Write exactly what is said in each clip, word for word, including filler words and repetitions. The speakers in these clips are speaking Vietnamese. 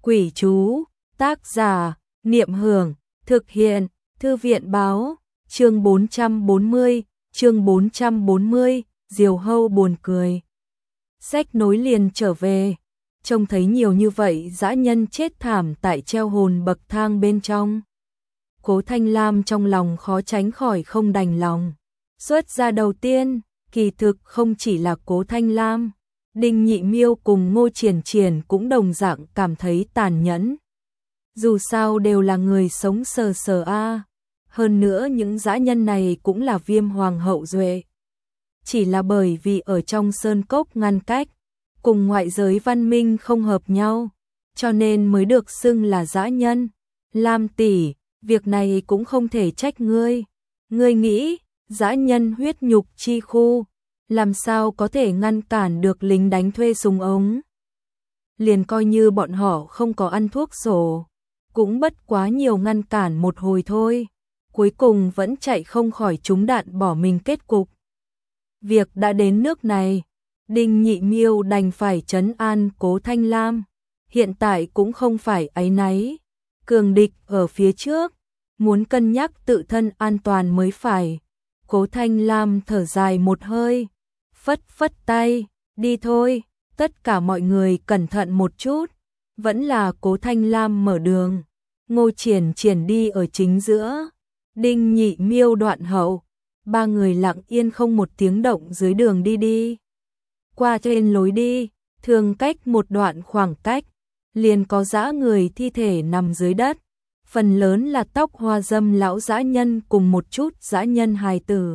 Quỷ chú, tác giả, Niệm Hưởng, thực hiện, Thư viện báo, chương bốn trăm bốn mươi, chương bốn trăm bốn mươi, Diều Hâu buồn cười. Sách nối liền trở về, trông thấy nhiều như vậy dã nhân chết thảm tại treo hồn bậc thang bên trong. Cố Thanh Lam trong lòng khó tránh khỏi không đành lòng. Xuất ra đầu tiên, kỳ thực không chỉ là Cố Thanh Lam, Đinh Nhị Miêu cùng Ngô Triển Triển cũng đồng dạng cảm thấy tàn nhẫn. Dù sao đều là người sống sờ sờ a, hơn nữa những dã nhân này cũng là Viêm Hoàng hậu duệ. Chỉ là bởi vì ở trong sơn cốc ngăn cách, cùng ngoại giới văn minh không hợp nhau, cho nên mới được xưng là dã nhân. Lam tỷ, việc này cũng không thể trách ngươi. Ngươi nghĩ, dã nhân huyết nhục chi khu, làm sao có thể ngăn cản được lính đánh thuê súng ống? Liền coi như bọn họ không có ăn thuốc sổ, cũng bất quá nhiều ngăn cản một hồi thôi, cuối cùng vẫn chạy không khỏi trúng đạn bỏ mình kết cục. Việc đã đến nước này, Đinh Nhị Miêu đành phải trấn an Cố Thanh Lam, hiện tại cũng không phải áy náy, cường địch ở phía trước, muốn cân nhắc tự thân an toàn mới phải. Cố Thanh Lam thở dài một hơi, phất phất tay, đi thôi, tất cả mọi người cẩn thận một chút. Vẫn là Cố Thanh Lam mở đường, Ngô Triển Triển đi ở chính giữa, Đinh Nhị Miêu đoạn hậu, ba người lặng yên không một tiếng động dưới đường đi đi. Qua trên lối đi, thường cách một đoạn khoảng cách, liền có dã người thi thể nằm dưới đất, phần lớn là tóc hoa râm lão dã nhân cùng một chút dã nhân hài tử.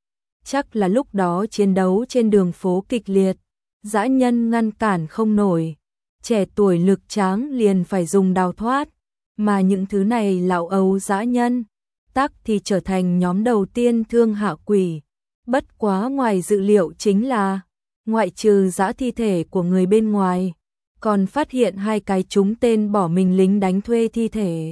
Chắc là lúc đó chiến đấu trên đường phố kịch liệt, dã nhân ngăn cản không nổi, trẻ tuổi lực tráng liền phải dùng đào thoát, mà những thứ này lão ấu dã nhân, tắc thì trở thành nhóm đầu tiên thương hạ quỷ. Bất quá ngoài dự liệu chính là, ngoại trừ dã thi thể của người bên ngoài, còn phát hiện hai cái trúng tên bỏ mình lính đánh thuê thi thể.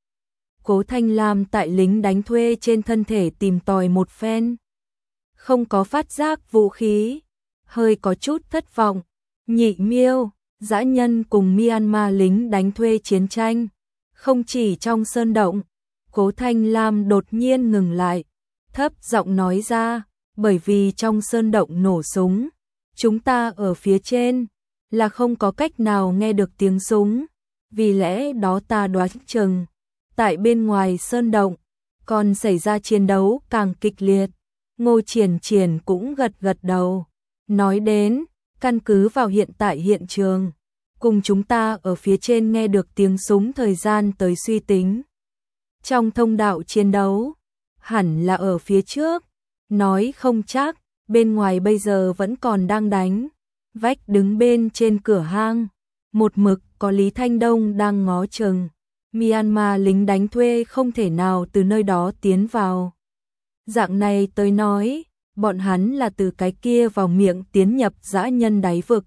Cố Thanh Lam tại lính đánh thuê trên thân thể tìm tòi một phen, không có phát giác vũ khí, hơi có chút thất vọng. Nhị Miêu, dã nhân cùng Myanmar lính đánh thuê chiến tranh, không chỉ trong sơn động. Cố Thanh Lam đột nhiên ngừng lại, thấp giọng nói ra, bởi vì trong sơn động nổ súng, chúng ta ở phía trên, là không có cách nào nghe được tiếng súng, vì lẽ đó ta đoán chừng, tại bên ngoài sơn động, còn xảy ra chiến đấu càng kịch liệt. Ngô Triển Triển cũng gật gật đầu, nói đến, căn cứ vào hiện tại hiện trường, cùng chúng ta ở phía trên nghe được tiếng súng thời gian tới suy tính. Trong thông đạo chiến đấu, hẳn là ở phía trước, nói không chắc, bên ngoài bây giờ vẫn còn đang đánh. Vách đứng bên trên cửa hang, một mực có Lý Thanh Đông đang ngó chừng, Myanmar lính đánh thuê không thể nào từ nơi đó tiến vào. Dạng này tới nói, bọn hắn là từ cái kia vào miệng tiến nhập dã nhân đáy vực.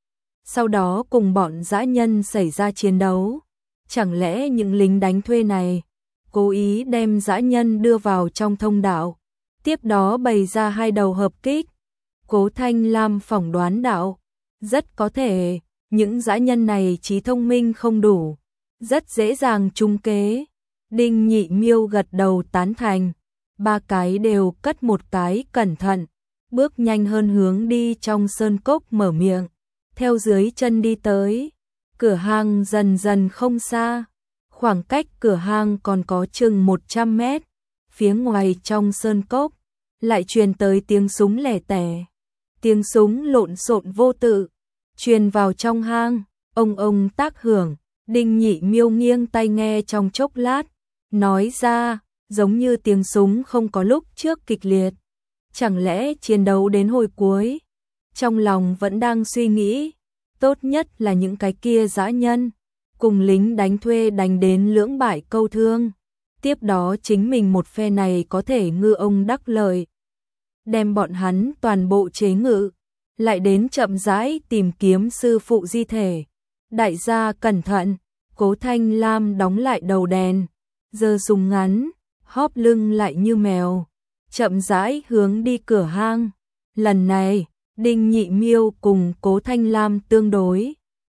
Sau đó cùng bọn dã nhân xảy ra chiến đấu. Chẳng lẽ những lính đánh thuê này cố ý đem dã nhân đưa vào trong thông đạo, tiếp đó bày ra hai đầu hợp kích? Cố Thanh Lam phỏng đoán đạo, rất có thể, những dã nhân này trí thông minh không đủ, rất dễ dàng trúng kế. Đinh Nhị Miêu gật đầu tán thành, ba cái đều cất một cái cẩn thận, bước nhanh hơn hướng đi trong sơn cốc mở miệng, theo dưới chân đi tới. Cửa hang dần dần không xa, khoảng cách cửa hang còn có chừng một trăm mét, phía ngoài trong sơn cốc, lại truyền tới tiếng súng lẻ tẻ. Tiếng súng lộn xộn vô tự, truyền vào trong hang, ông ông tác hưởng. Đinh Nhị Miêu nghiêng tai nghe trong chốc lát, nói ra, giống như tiếng súng không có lúc trước kịch liệt. Chẳng lẽ chiến đấu đến hồi cuối? Trong lòng vẫn đang suy nghĩ, tốt nhất là những cái kia dã nhân, cùng lính đánh thuê đánh đến lưỡng bại câu thương. Tiếp đó chính mình một phe này có thể ngư ông đắc lợi, đem bọn hắn toàn bộ chế ngự, lại đến chậm rãi tìm kiếm sư phụ di thể. Đại gia cẩn thận. Cố Thanh Lam đóng lại đầu đèn, giơ súng ngắn, hóp lưng lại như mèo, chậm rãi hướng đi cửa hang. Lần này, Đinh Nhị Miêu cùng Cố Thanh Lam tương đối,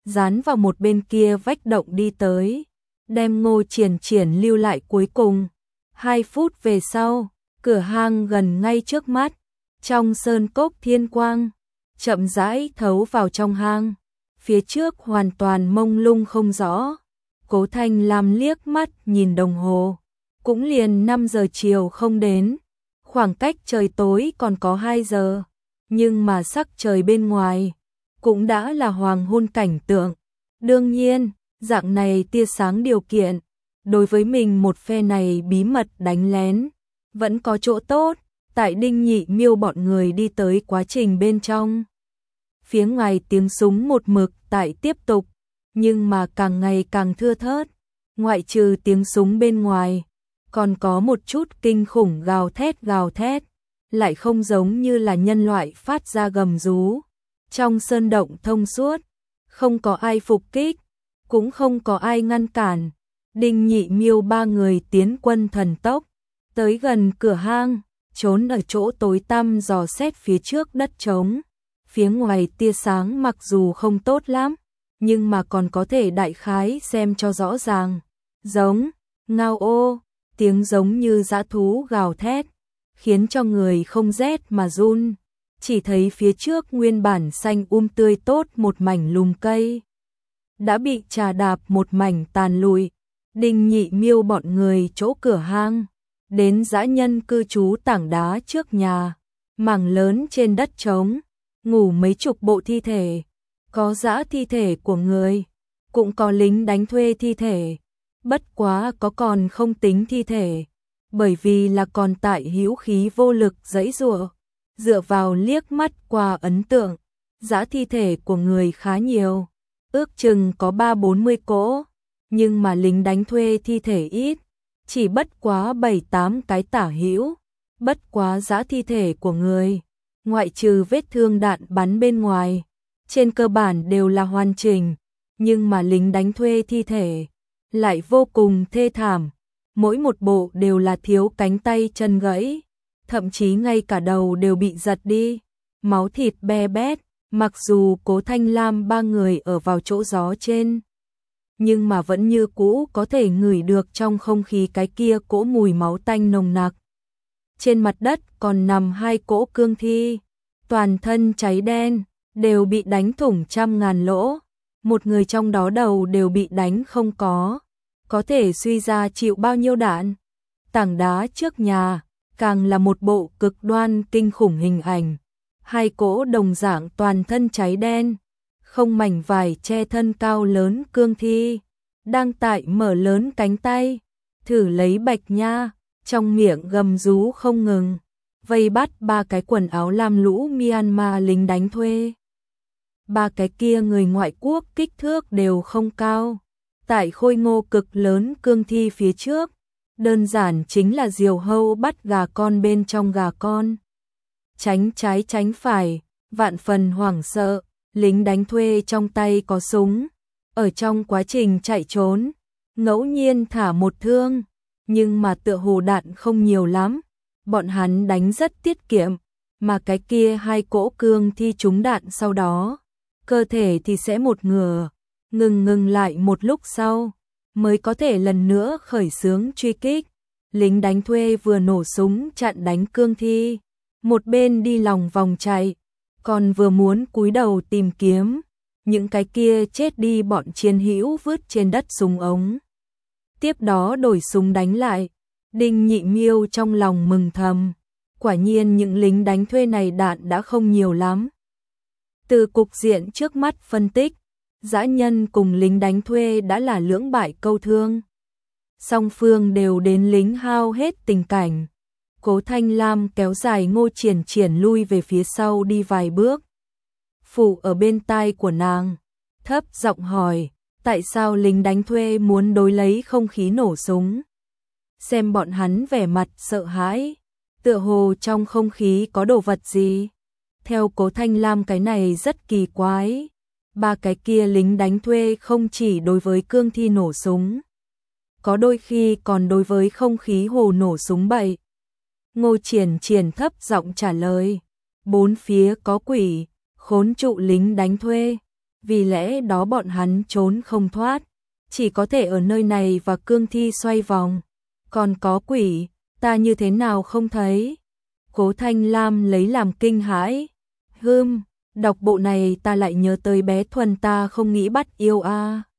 dán vào một bên kia vách động đi tới, đem Ngô Triển Triển lưu lại cuối cùng. Hai phút về sau, cửa hang gần ngay trước mắt, trong sơn cốc thiên quang, chậm rãi thấu vào trong hang, phía trước hoàn toàn mông lung không rõ. Cố Thanh Lam liếc mắt nhìn đồng hồ, cũng liền năm giờ chiều không đến, khoảng cách trời tối còn có hai giờ, nhưng mà sắc trời bên ngoài cũng đã là hoàng hôn cảnh tượng. Đương nhiên, dạng này tia sáng điều kiện, đối với mình một phe này bí mật đánh lén, vẫn có chỗ tốt. Tại Đinh Nhị Miêu bọn người đi tới quá trình bên trong, phía ngoài tiếng súng một mực tại tiếp tục, nhưng mà càng ngày càng thưa thớt. Ngoại trừ tiếng súng bên ngoài, còn có một chút kinh khủng gào thét gào thét, lại không giống như là nhân loại phát ra gầm rú. Trong sơn động thông suốt, không có ai phục kích, cũng không có ai ngăn cản. Đinh Nhị Miêu ba người tiến quân thần tốc, tới gần cửa hang, trốn ở chỗ tối tăm dò xét phía trước đất trống. Phía ngoài tia sáng mặc dù không tốt lắm, nhưng mà còn có thể đại khái xem cho rõ ràng. Giống, ngao ô, tiếng giống như dã thú gào thét, khiến cho người không rét mà run. Chỉ thấy phía trước nguyên bản xanh um tươi tốt một mảnh lùm cây, đã bị trà đạp một mảnh tàn lụi. Đinh Nhị Miêu bọn người chỗ cửa hang, đến dã nhân cư trú tảng đá trước nhà, mảng lớn trên đất trống, ngủ mấy chục bộ thi thể, có dã thi thể của người, cũng có lính đánh thuê thi thể, bất quá có còn không tính thi thể, bởi vì là còn tại hữu khí vô lực giãy giụa. Dựa vào liếc mắt qua ấn tượng, dã thi thể của người khá nhiều, ước chừng có ba bốn mươi cỗ, nhưng mà lính đánh thuê thi thể ít, chỉ bất quá bảy tám cái tả hữu. Bất quá dã thi thể của người, ngoại trừ vết thương đạn bắn bên ngoài, trên cơ bản đều là hoàn chỉnh, nhưng mà lính đánh thuê thi thể lại vô cùng thê thảm, mỗi một bộ đều là thiếu cánh tay chân gãy, thậm chí ngay cả đầu đều bị giật đi, máu thịt be bét. Mặc dù Cố Thanh Lam ba người ở vào chỗ gió trên, nhưng mà vẫn như cũ có thể ngửi được trong không khí cái kia cỗ mùi máu tanh nồng nặc. Trên mặt đất còn nằm hai cỗ cương thi, toàn thân cháy đen, đều bị đánh thủng trăm ngàn lỗ, một người trong đó đầu đều bị đánh không có, có thể suy ra chịu bao nhiêu đạn. Tảng đá trước nhà, càng là một bộ cực đoan kinh khủng hình ảnh. Hai cỗ đồng dạng toàn thân cháy đen, không mảnh vải che thân cao lớn cương thi, đang tại mở lớn cánh tay, thử lấy bạch nha, trong miệng gầm rú không ngừng, vây bắt ba cái quần áo lam lũ Myanmar lính đánh thuê. Ba cái kia người ngoại quốc kích thước đều không cao, tại khôi ngô cực lớn cương thi phía trước, đơn giản chính là diều hâu bắt gà con bên trong gà con. Tránh trái tránh phải, vạn phần hoảng sợ, lính đánh thuê trong tay có súng, ở trong quá trình chạy trốn, ngẫu nhiên thả một thương, nhưng mà tựa hồ đạn không nhiều lắm, bọn hắn đánh rất tiết kiệm, mà cái kia hai cỗ cương thi trúng đạn sau đó, cơ thể thì sẽ một ngửa, ngừng ngừng lại một lúc sau, mới có thể lần nữa khởi xướng truy kích. Lính đánh thuê vừa nổ súng chặn đánh cương thi, một bên đi lòng vòng chạy, còn vừa muốn cúi đầu tìm kiếm những cái kia chết đi bọn chiến hữu vứt trên đất súng ống. Tiếp đó đổi súng đánh lại. Đinh Nhị Miêu trong lòng mừng thầm, quả nhiên những lính đánh thuê này đạn đã không nhiều lắm. Từ cục diện trước mắt phân tích, dã nhân cùng lính đánh thuê đã là lưỡng bại câu thương. Song phương đều đến lính hao hết tình cảnh. Cố Thanh Lam kéo dài Ngô Triển Triển lui về phía sau đi vài bước. Phủ ở bên tai của nàng, thấp giọng hỏi, tại sao lính đánh thuê muốn đối lấy không khí nổ súng? Xem bọn hắn vẻ mặt sợ hãi, tựa hồ trong không khí có đồ vật gì. Theo Cố Thanh Lam cái này rất kỳ quái. Ba cái kia lính đánh thuê không chỉ đối với cương thi nổ súng, có đôi khi còn đối với không khí hồ nổ súng bậy. Ngô Triển Triển thấp giọng trả lời, bốn phía có quỷ, khốn trụ lính đánh thuê, vì lẽ đó bọn hắn trốn không thoát, chỉ có thể ở nơi này và cương thi xoay vòng. Còn có quỷ, ta như thế nào không thấy? Cố Thanh Lam lấy làm kinh hãi. Hừm, đọc bộ này ta lại nhớ tới bé Thuần ta không nghĩ bắt yêu a.